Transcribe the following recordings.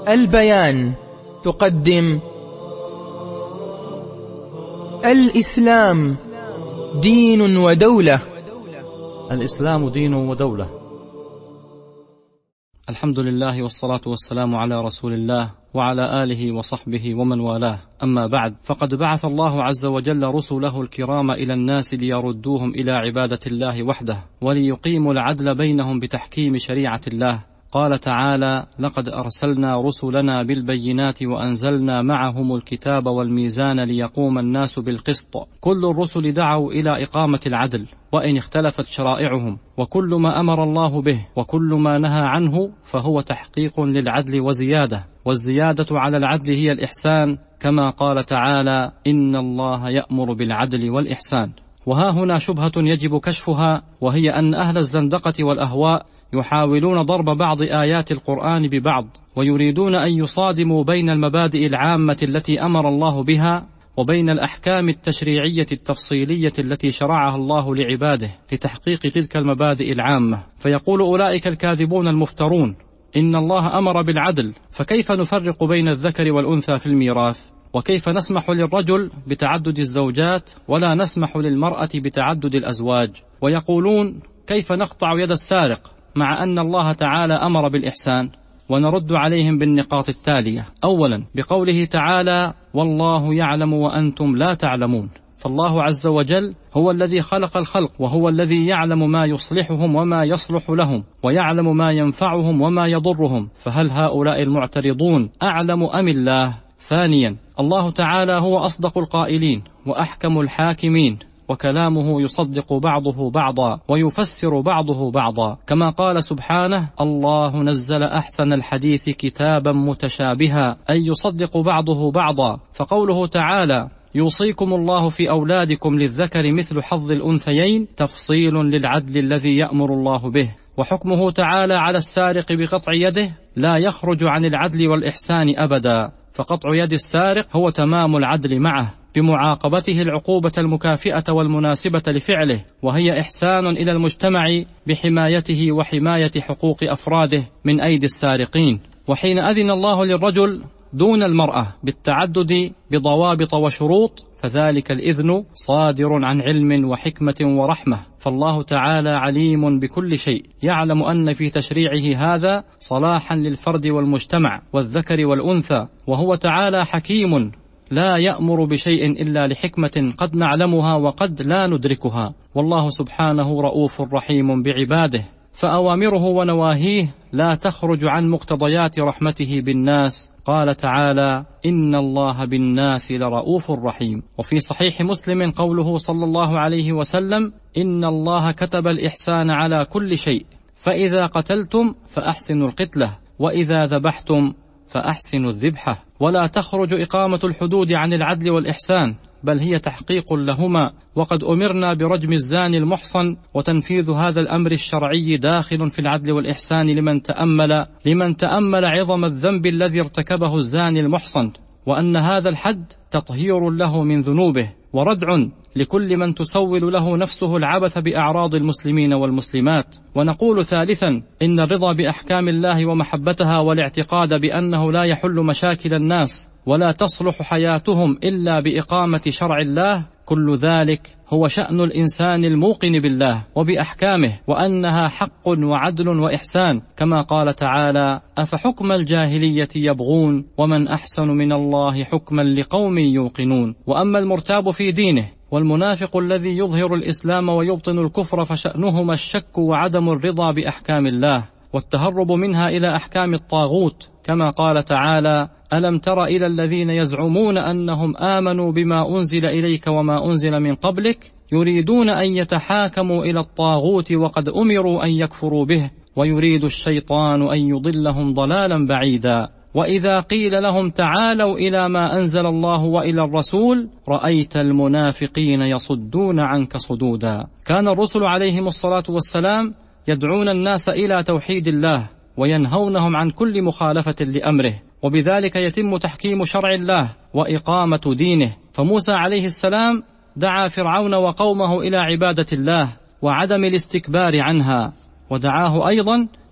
البيان تقدم الإسلام دين ودولة. الإسلام دين ودولة. الحمد لله والصلاة والسلام على رسول الله وعلى آله وصحبه ومن والاه، أما بعد، فقد بعث الله عز وجل رسله الكرام إلى الناس ليردوهم إلى عبادة الله وحده، وليقيموا العدل بينهم بتحكيم شريعة الله. قال تعالى: لقد أرسلنا رسلنا بالبينات وأنزلنا معهم الكتاب والميزان ليقوم الناس بالقسط. كل الرسل دعوا إلى إقامة العدل وإن اختلفت شرائعهم، وكل ما أمر الله به وكل ما نهى عنه فهو تحقيق للعدل وزيادة، والزيادة على العدل هي الإحسان، كما قال تعالى: إن الله يأمر بالعدل والإحسان. وها هنا شبهة يجب كشفها، وهي أن أهل الزندقة والأهواء يحاولون ضرب بعض آيات القرآن ببعض، ويريدون أن يصادموا بين المبادئ العامة التي أمر الله بها وبين الأحكام التشريعية التفصيلية التي شرعها الله لعباده لتحقيق تلك المبادئ العامة. فيقول أولئك الكاذبون المفترون: إن الله أمر بالعدل، فكيف نفرق بين الذكر والأنثى في الميراث؟ وكيف نسمح للرجل بتعدد الزوجات ولا نسمح للمرأة بتعدد الأزواج؟ ويقولون: كيف نقطع يد السارق مع أن الله تعالى أمر بالإحسان؟ ونرد عليهم بالنقاط التالية: أولا، بقوله تعالى: والله يعلم وأنتم لا تعلمون. فالله عز وجل هو الذي خلق الخلق، وهو الذي يعلم ما يصلحهم وما يصلح لهم، ويعلم ما ينفعهم وما يضرهم، فهل هؤلاء المعترضون أعلم أم الله؟ ثانيا، الله تعالى هو أصدق القائلين وأحكم الحاكمين، وكلامه يصدق بعضه بعضا ويفسر بعضه بعضا، كما قال سبحانه: الله نزل أحسن الحديث كتابا متشابها، أي يصدق بعضه بعضا. فقوله تعالى: يوصيكم الله في أولادكم للذكر مثل حظ الأنثيين، تفصيل للعدل الذي يأمر الله به. وحكمه تعالى على السارق بقطع يده لا يخرج عن العدل والإحسان أبدا، فقطع يد السارق هو تمام العدل معه بمعاقبته العقوبة المكافئة والمناسبة لفعله، وهي إحسان إلى المجتمع بحمايته وحماية حقوق أفراده من أيدي السارقين. وحين أذن الله للرجل دون المرأة بالتعدد بضوابط وشروط، فذلك الإذن صادر عن علم وحكمة ورحمة، فالله تعالى عليم بكل شيء، يعلم أن في تشريعه هذا صلاحا للفرد والمجتمع والذكر والأنثى، وهو تعالى حكيم لا يأمر بشيء إلا لحكمة قد نعلمها وقد لا ندركها، والله سبحانه رؤوف رحيم بعباده، فأوامره ونواهيه لا تخرج عن مقتضيات رحمته بالناس. قال تعالى: إن الله بالناس لرؤوف رحيم. وفي صحيح مسلم قوله صلى الله عليه وسلم: إن الله كتب الإحسان على كل شيء، فإذا قتلتم فأحسنوا القتلة، وإذا ذبحتم فأحسنوا الذبحة. ولا تخرج إقامة الحدود عن العدل والإحسان، بل هي تحقيق لهما، وقد أمرنا برجم الزاني المحصن، وتنفيذ هذا الأمر الشرعي داخل في العدل والإحسان لمن تأمل عظم الذنب الذي ارتكبه الزاني المحصن، وأن هذا الحد تطهير له من ذنوبه وردع لكل من تسول له نفسه العبث بأعراض المسلمين والمسلمات. ونقول ثالثا: إن الرضا بأحكام الله ومحبتها والاعتقاد بأنه لا يحل مشاكل الناس ولا تصلح حياتهم إلا بإقامة شرع الله، كل ذلك هو شأن الإنسان الموقن بالله وبأحكامه، وأنها حق وعدل وإحسان، كما قال تعالى: أفحكم الجاهلية يبغون ومن أحسن من الله حكما لقوم يوقنون. وأما المرتاب في دينه والمنافق الذي يظهر الإسلام ويبطن الكفر، فشأنهما الشك وعدم الرضا بأحكام الله والتهرب منها إلى أحكام الطاغوت، كما قال تعالى: ألم تر إلى الذين يزعمون أنهم آمنوا بما أنزل إليك وما أنزل من قبلك يريدون أن يتحاكموا إلى الطاغوت وقد أمروا أن يكفروا به ويريد الشيطان أن يضلهم ضلالا بعيدا. وإذا قيل لهم تعالوا إلى ما أنزل الله وإلى الرسول رأيت المنافقين يصدون عنك صدودا. كان الرسل عليهم الصلاة والسلام يدعون الناس إلى توحيد الله وينهونهم عن كل مخالفة لأمره، وبذلك يتم تحكيم شرع الله وإقامة دينه. فموسى عليه السلام دعا فرعون وقومه إلى عبادة الله وعدم الاستكبار عنها، ودعاه أيضا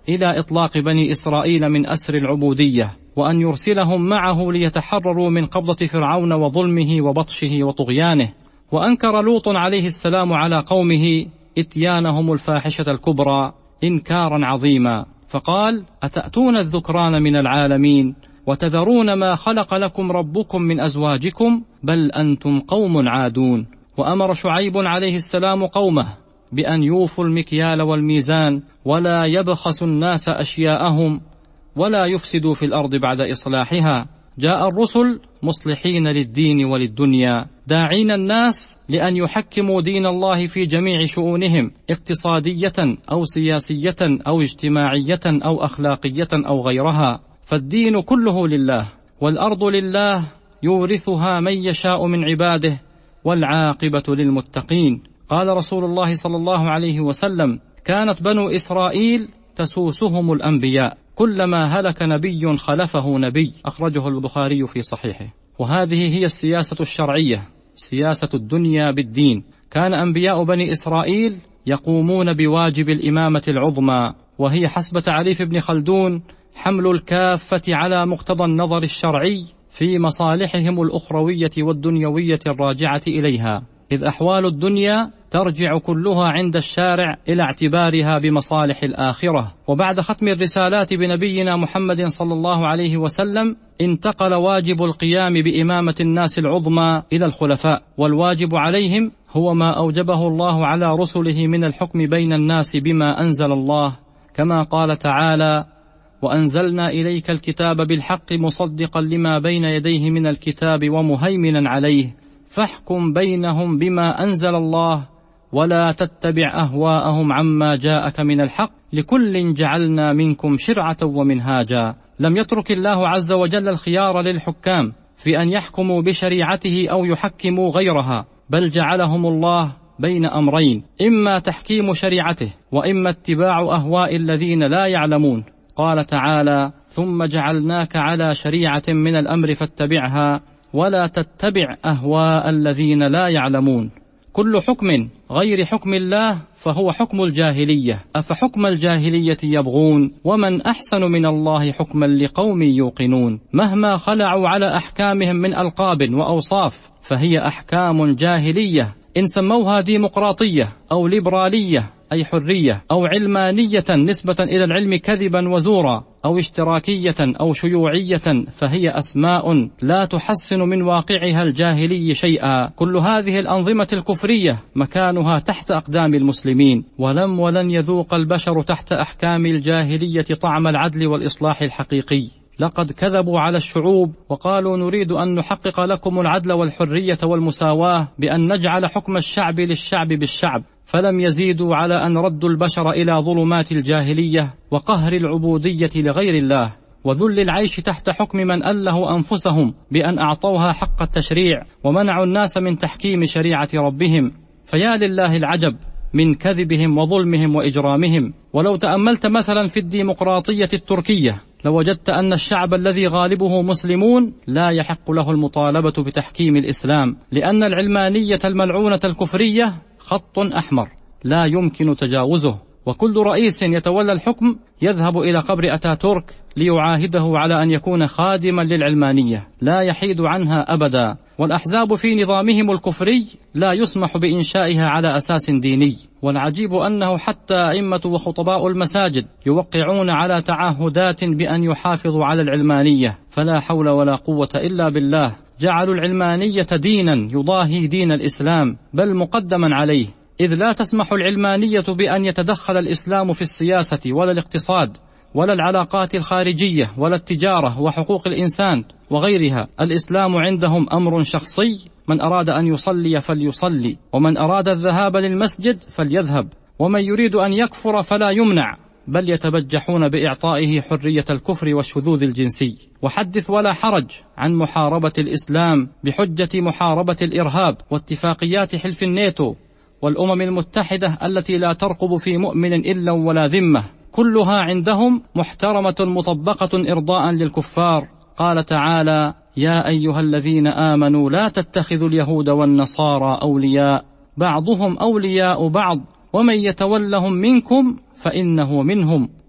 إلى إطلاق بني إسرائيل من أسر العبودية، وأن يرسلهم معه ليتحرروا من قبضة فرعون وظلمه وبطشه وطغيانه. وأنكر لوط عليه السلام على قومه إتيانهم الفاحشة الكبرى إنكارا عظيما، فقال: أتأتون الذكران من العالمين وتذرون ما خلق لكم ربكم من أزواجكم بل أنتم قوم عادون. وأمر شعيب عليه السلام قومه بأن يوفوا المكيال والميزان ولا يبخسوا الناس أشياءهم ولا يفسدوا في الأرض بعد إصلاحها. جاء الرسل مصلحين للدين وللدنيا، داعين الناس لأن يحكموا دين الله في جميع شؤونهم، اقتصادية أو سياسية أو اجتماعية أو أخلاقية أو غيرها، فالدين كله لله، والأرض لله يورثها من يشاء من عباده، والعاقبة للمتقين. قال رسول الله صلى الله عليه وسلم: كانت بنو إسرائيل تسوسهم الأنبياء، كلما هلك نبي خلفه نبي. أخرجه البخاري في صحيحه. وهذه هي السياسة الشرعية، سياسة الدنيا بالدين. كان أنبياء بني إسرائيل يقومون بواجب الإمامة العظمى، وهي حسب تعريف ابن خلدون حمل الكافة على مقتضى النظر الشرعي في مصالحهم الأخروية والدنيوية الراجعة إليها، إذ أحوال الدنيا ترجع كلها عند الشارع إلى اعتبارها بمصالح الآخرة. وبعد ختم الرسالات بنبينا محمد صلى الله عليه وسلم انتقل واجب القيام بإمامة الناس العظمى إلى الخلفاء، والواجب عليهم هو ما أوجبه الله على رسله من الحكم بين الناس بما أنزل الله، كما قال تعالى: وأنزلنا إليك الكتاب بالحق مصدقا لما بين يديه من الكتاب ومهيمنا عليه فاحكم بينهم بما أنزل الله ولا تتبع أهواءهم عما جاءك من الحق لكل جعلنا منكم شرعة ومنهاجا. لم يترك الله عز وجل الخيار للحكام في أن يحكموا بشريعته أو يحكموا غيرها، بل جعلهم الله بين أمرين: إما تحكيم شريعته وإما اتباع أهواء الذين لا يعلمون. قال تعالى: ثم جعلناك على شريعة من الأمر فاتبعها ولا تتبع أهواء الذين لا يعلمون. كل حكم غير حكم الله فهو حكم الجاهلية، أفحكم الجاهلية يبغون ومن أحسن من الله حكما لقوم يوقنون. مهما خلعوا على أحكامهم من ألقاب وأوصاف فهي أحكام جاهلية، إن سموها ديمقراطية أو ليبرالية أي حرية، أو علمانية نسبة إلى العلم كذبا وزورا، أو اشتراكية أو شيوعية، فهي أسماء لا تحسن من واقعها الجاهلي شيئا. كل هذه الأنظمة الكفرية مكانها تحت أقدام المسلمين، ولن يذوق البشر تحت أحكام الجاهلية طعم العدل والإصلاح الحقيقي. لقد كذبوا على الشعوب وقالوا: نريد أن نحقق لكم العدل والحرية والمساواة بأن نجعل حكم الشعب للشعب بالشعب، فلم يزيدوا على أن ردوا البشر إلى ظلمات الجاهلية وقهر العبودية لغير الله وذل العيش تحت حكم من أله أنفسهم بأن أعطوها حق التشريع ومنعوا الناس من تحكيم شريعة ربهم. فيا لله العجب من كذبهم وظلمهم وإجرامهم. ولو تأملت مثلا في الديمقراطية التركية لوجدت أن الشعب الذي غالبه مسلمون لا يحق له المطالبة بتحكيم الإسلام، لأن العلمانية الملعونة الكفرية خط أحمر لا يمكن تجاوزه، وكل رئيس يتولى الحكم يذهب إلى قبر أتاتورك ليعاهده على أن يكون خادما للعلمانية لا يحيد عنها أبدا. والأحزاب في نظامهم الكفري لا يسمح بإنشائها على أساس ديني. والعجيب أنه حتى أئمة وخطباء المساجد يوقعون على تعهدات بأن يحافظوا على العلمانية، فلا حول ولا قوة إلا بالله. جعلوا العلمانية دينا يضاهي دين الإسلام بل مقدما عليه، إذ لا تسمح العلمانية بأن يتدخل الإسلام في السياسة ولا الاقتصاد ولا العلاقات الخارجية ولا التجارة وحقوق الإنسان وغيرها. الإسلام عندهم أمر شخصي، من أراد أن يصلي فليصلي، ومن أراد الذهاب للمسجد فليذهب، ومن يريد أن يكفر فلا يمنع، بل يتبجحون بإعطائه حرية الكفر والشذوذ الجنسي. وحدث ولا حرج عن محاربة الإسلام بحجة محاربة الإرهاب واتفاقيات حلف الناتو والأمم المتحدة التي لا ترقب في مؤمن إلا ولا ذمة، كلها عندهم محترمة مطبقة إرضاء للكفار. قال تعالى: يا أيها الذين آمنوا لا تتخذوا اليهود والنصارى أولياء بعضهم أولياء بعض ومن يتولهم منكم فإنه منهم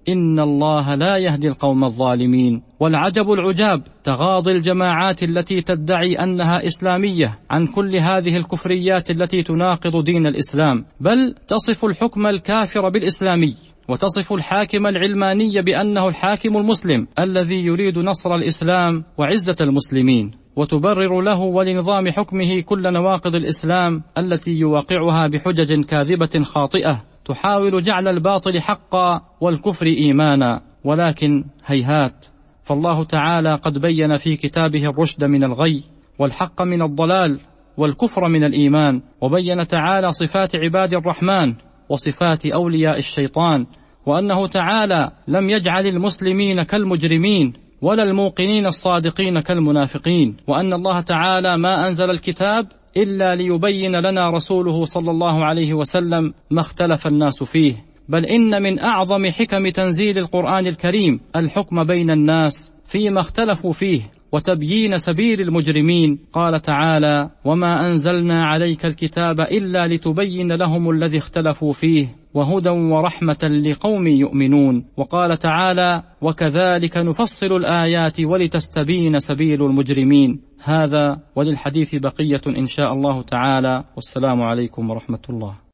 إن الله لا يهدي القوم الظالمين. والعجب العجاب تغاضي الجماعات التي تدعي أنها إسلامية عن كل هذه الكفريات التي تناقض دين الإسلام، بل تصف الحكم الكافر بالإسلامي، وتصف الحاكم العلماني بأنه الحاكم المسلم الذي يريد نصر الإسلام وعزة المسلمين، وتبرر له ولنظام حكمه كل نواقض الإسلام التي يواقعها بحجج كاذبة خاطئة تحاول جعل الباطل حقا والكفر إيمانا. ولكن هيهات، فالله تعالى قد بين في كتابه الرشد من الغي والحق من الضلال والكفر من الإيمان، وبين تعالى صفات عباد الرحمن وصفات أولياء الشيطان، وأنه تعالى لم يجعل المسلمين كالمجرمين ولا الموقنين الصادقين كالمنافقين، وأن الله تعالى ما أنزل الكتاب إلا ليبين لنا رسوله صلى الله عليه وسلم ما اختلف الناس فيه، بل إن من أعظم حكم تنزيل القرآن الكريم الحكم بين الناس فيما اختلفوا فيه وتبيين سبيل المجرمين. قال تعالى: وما أنزلنا عليك الكتاب إلا لتبين لهم الذي اختلفوا فيه وهدى ورحمة لقوم يؤمنون. وقال تعالى: وكذلك نفصل الآيات ولتستبين سبيل المجرمين. هذا وللحديث بقية إن شاء الله تعالى، والسلام عليكم ورحمة الله.